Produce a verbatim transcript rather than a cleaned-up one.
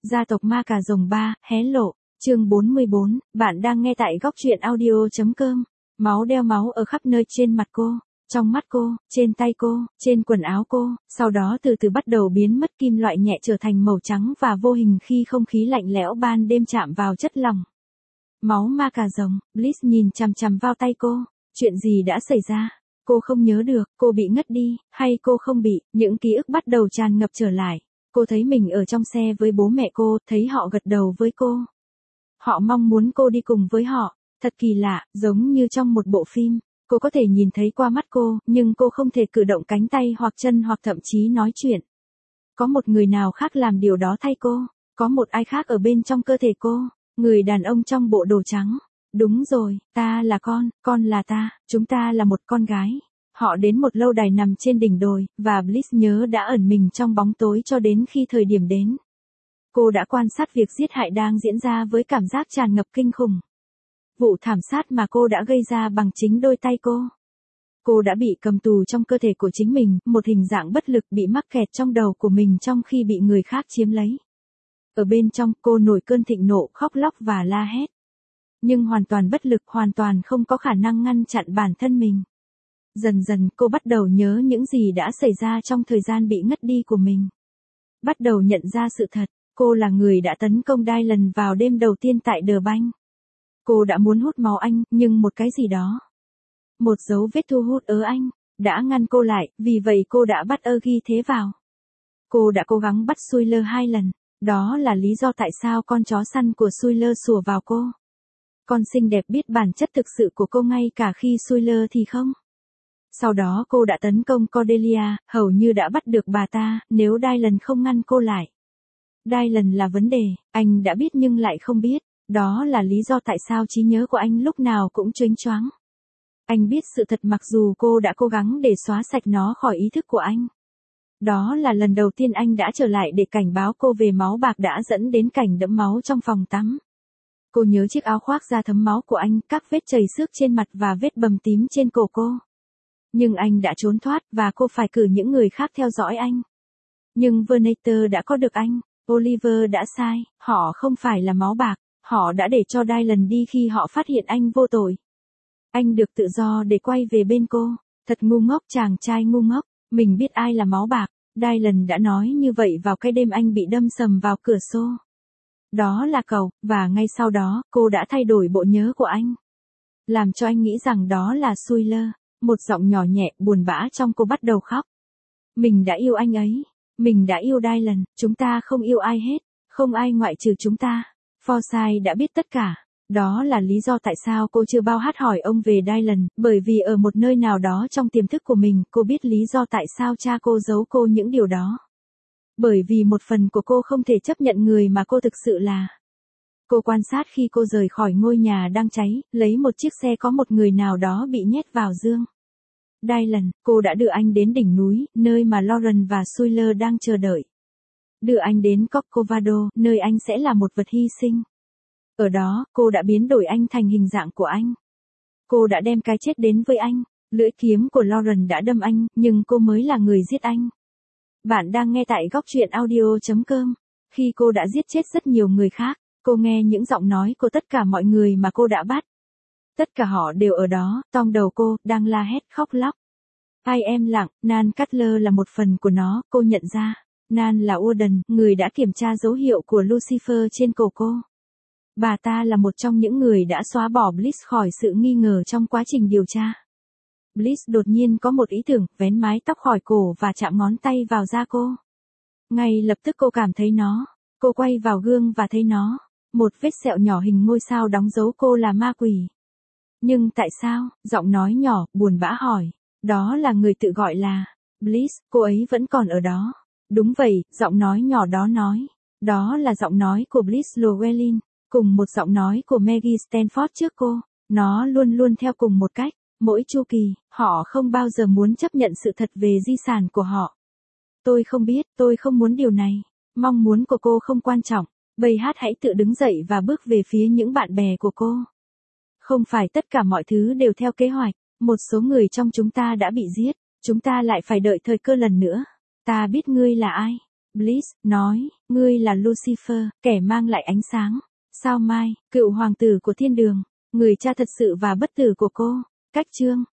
Gia tộc ma cà rồng ba, hé lộ, chương bốn mươi bốn, bạn đang nghe tại góc truyện audio.com. Máu đeo máu ở khắp nơi trên mặt cô, trong mắt cô, trên tay cô, trên quần áo cô, sau đó từ từ bắt đầu biến mất, kim loại nhẹ trở thành màu trắng và vô hình khi không khí lạnh lẽo ban đêm chạm vào chất lỏng. Máu ma cà rồng, Bliss nhìn chằm chằm vào tay cô, chuyện gì đã xảy ra? Cô không nhớ được, cô bị ngất đi, hay cô không bị, những ký ức bắt đầu tràn ngập trở lại. Cô thấy mình ở trong xe với bố mẹ cô, thấy họ gật đầu với cô. Họ mong muốn cô đi cùng với họ, thật kỳ lạ, giống như trong một bộ phim. Cô có thể nhìn thấy qua mắt cô, nhưng cô không thể cử động cánh tay hoặc chân hoặc thậm chí nói chuyện. Có một người nào khác làm điều đó thay cô, có một ai khác ở bên trong cơ thể cô, người đàn ông trong bộ đồ trắng. Đúng rồi, ta là con, con là ta, chúng ta là một con gái. Họ đến một lâu đài nằm trên đỉnh đồi, và Bliss nhớ đã ẩn mình trong bóng tối cho đến khi thời điểm đến. Cô đã quan sát việc giết hại đang diễn ra với cảm giác tràn ngập kinh khủng. Vụ thảm sát mà cô đã gây ra bằng chính đôi tay cô. Cô đã bị cầm tù trong cơ thể của chính mình, một hình dạng bất lực bị mắc kẹt trong đầu của mình trong khi bị người khác chiếm lấy. Ở bên trong, cô nổi cơn thịnh nộ, khóc lóc và la hét. Nhưng hoàn toàn bất lực, hoàn toàn không có khả năng ngăn chặn bản thân mình. Dần dần cô bắt đầu nhớ những gì đã xảy ra trong thời gian bị ngất đi của mình. Bắt đầu nhận ra sự thật, cô là người đã tấn công Dylan vào đêm đầu tiên tại The Bank. Cô đã muốn hút máu anh, nhưng một cái gì đó. Một dấu vết thu hút ở anh, đã ngăn cô lại, vì vậy cô đã bắt ơ ghi thế vào. Cô đã cố gắng bắt Suyler hai lần, đó là lý do tại sao con chó săn của Suyler sủa vào cô. Con xinh đẹp biết bản chất thực sự của cô ngay cả khi Suyler thì không. Sau đó cô đã tấn công Cordelia, hầu như đã bắt được bà ta, nếu Dylan không ngăn cô lại. Dylan là vấn đề, anh đã biết nhưng lại không biết, đó là lý do tại sao trí nhớ của anh lúc nào cũng chênh choáng. Anh biết sự thật mặc dù cô đã cố gắng để xóa sạch nó khỏi ý thức của anh. Đó là lần đầu tiên anh đã trở lại để cảnh báo cô về máu bạc đã dẫn đến cảnh đẫm máu trong phòng tắm. Cô nhớ chiếc áo khoác da thấm máu của anh, các vết chảy xước trên mặt và vết bầm tím trên cổ cô. Nhưng anh đã trốn thoát và cô phải cử những người khác theo dõi anh. Nhưng Vernator đã có được anh, Oliver đã sai, họ không phải là máu bạc, họ đã để cho Dylan đi khi họ phát hiện anh vô tội. Anh được tự do để quay về bên cô, thật ngu ngốc, chàng trai ngu ngốc, mình biết ai là máu bạc, Dylan đã nói như vậy vào cái đêm anh bị đâm sầm vào cửa xô. Đó là cậu, và ngay sau đó, cô đã thay đổi bộ nhớ của anh. Làm cho anh nghĩ rằng đó là Suyler, một giọng nhỏ nhẹ, buồn bã trong cô bắt đầu khóc. Mình đã yêu anh ấy, mình đã yêu Dylan, chúng ta không yêu ai hết, không ai ngoại trừ chúng ta. Forsyth đã biết tất cả, đó là lý do tại sao cô chưa bao hát hỏi ông về Dylan, bởi vì ở một nơi nào đó trong tiềm thức của mình, cô biết lý do tại sao cha cô giấu cô những điều đó. Bởi vì một phần của cô không thể chấp nhận người mà cô thực sự là. Cô quan sát khi cô rời khỏi ngôi nhà đang cháy, lấy một chiếc xe có một người nào đó bị nhét vào giường. Dylan, cô đã đưa anh đến đỉnh núi, nơi mà Lauren và Suyler đang chờ đợi. Đưa anh đến Corcovado, nơi anh sẽ là một vật hy sinh. Ở đó, cô đã biến đổi anh thành hình dạng của anh. Cô đã đem cái chết đến với anh, lưỡi kiếm của Lauren đã đâm anh, nhưng cô mới là người giết anh. Bạn đang nghe tại góc truyện audio.com. Khi cô đã giết chết rất nhiều người khác, cô nghe những giọng nói của tất cả mọi người mà cô đã bắt. Tất cả họ đều ở đó, trong đầu cô, đang la hét khóc lóc. Ai em lặng, Nan Cutler là một phần của nó, cô nhận ra. Nan là Warden, người đã kiểm tra dấu hiệu của Lucifer trên cổ cô. Bà ta là một trong những người đã xóa bỏ Bliss khỏi sự nghi ngờ trong quá trình điều tra. Bliss đột nhiên có một ý tưởng, vén mái tóc khỏi cổ và chạm ngón tay vào da cô. Ngay lập tức cô cảm thấy nó. Cô quay vào gương và thấy nó. Một vết sẹo nhỏ hình ngôi sao đóng dấu cô là ma quỷ. Nhưng tại sao? Giọng nói nhỏ, buồn bã hỏi. Đó là người tự gọi là Bliss, cô ấy vẫn còn ở đó. Đúng vậy, giọng nói nhỏ đó nói. Đó là giọng nói của Bliss Llewellyn, cùng một giọng nói của Maggie Stanford trước cô. Nó luôn luôn theo cùng một cách. Mỗi chu kỳ, họ không bao giờ muốn chấp nhận sự thật về di sản của họ. Tôi không biết, tôi không muốn điều này. Mong muốn của cô không quan trọng. Bầy hát hãy tự đứng dậy và bước về phía những bạn bè của cô. Không phải tất cả mọi thứ đều theo kế hoạch. Một số người trong chúng ta đã bị giết. Chúng ta lại phải đợi thời cơ lần nữa. Ta biết ngươi là ai. Bliss, nói, ngươi là Lucifer, kẻ mang lại ánh sáng. Sao Mai, cựu hoàng tử của thiên đường, người cha thật sự và bất tử của cô. Cách chương